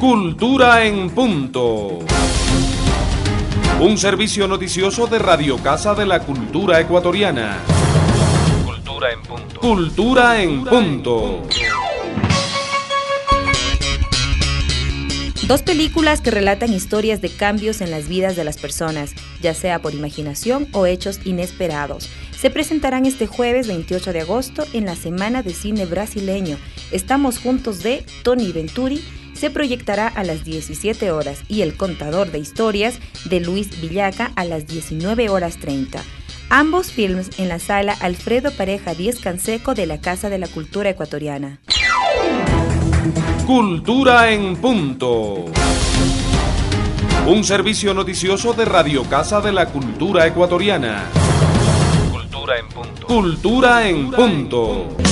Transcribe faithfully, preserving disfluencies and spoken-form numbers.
Cultura en Punto. Un servicio noticioso de Radio Casa de la Cultura Ecuatoriana. Cultura en Punto. Cultura en Punto. Dos películas que relatan historias de cambios en las vidas de las personas, ya sea por imaginación o hechos inesperados. Se presentarán este jueves veintiocho de agosto en la Semana de Cine Brasileño. Estamos juntos de Tony Venturi. Se proyectará a las diecisiete horas y El Contador de Historias de Luis Villaca a las diecinueve horas treinta. Ambos films en la sala Alfredo Pareja Díez Canseco de la Casa de la Cultura Ecuatoriana. Cultura en Punto. Un servicio noticioso de Radio Casa de la Cultura Ecuatoriana. Cultura en Punto. Cultura en Punto.